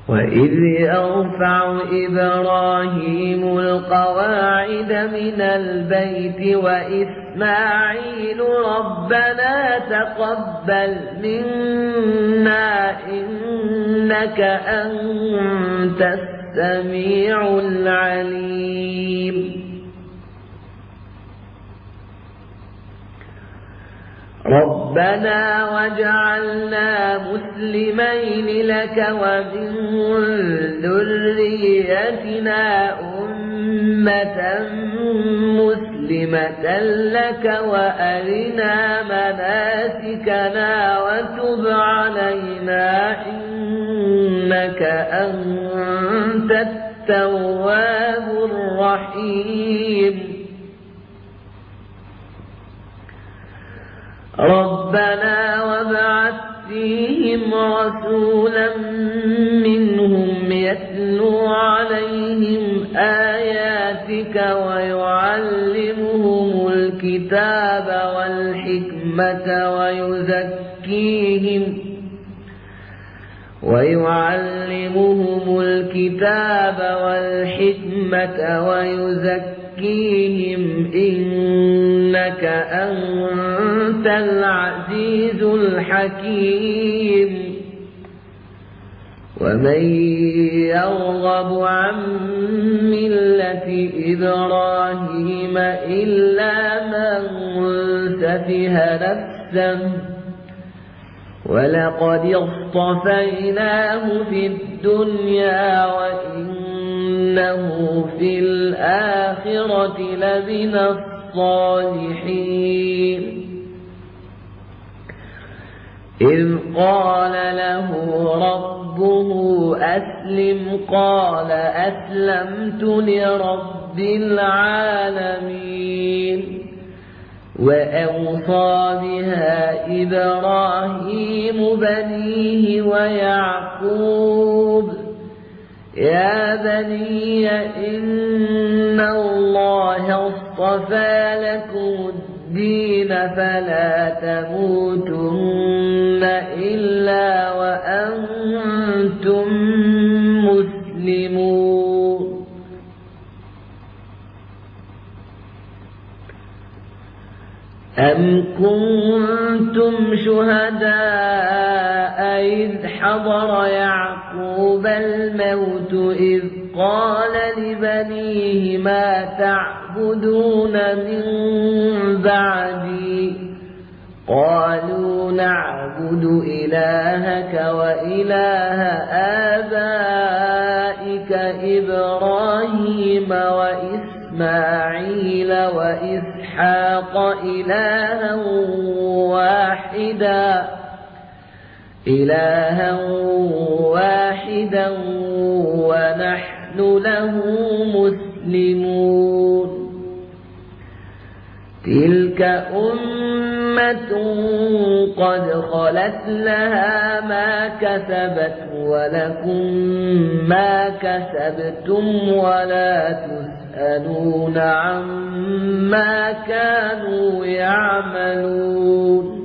وإذ يرفع إبراهيم القواعد من البيت وإسماعيل ربنا تقبل منا إنك أنت السميع العليم ربنا واجعلنا مسلمين لك ومن ذريتنا أمة مسلمة لك وأرنا مناسكنا وتب علينا إنك أنت التواب الرحيم ربنا وابعث فيهم رسولا منهم يتلو عليهم آياتك ويعلمهم الكتاب والحكمة ويزكيهم إنك أنت العزيز الحكيم ومن يرغب عن ملة إبراهيم إلا من سفه نفسه ولقد اصطفيناه في الدنيا وإنه في الآخرة لمن الصالحين إذ قال له ربه أسلم قال أسلمت لرب العالمين وأوصى بها إبراهيم بنيه ويعقوب يا بني إن الله اصطفى لكم الدين فلا تموتن إلا وأنتم مسلمون أم كنتم شهداء إذ حضر يعقوب الموت إذ قال لبنيه ما تعبدون من بعدي قالوا نعبد إلهك وإله آبائك إبراهيم وإسماعيل وإسحاق إلها واحدا ونحن له مسلمون تلك أمة قد خلت لها ما كسبت ولكم ما كسبتم ولا تسألون عما كانوا يعملون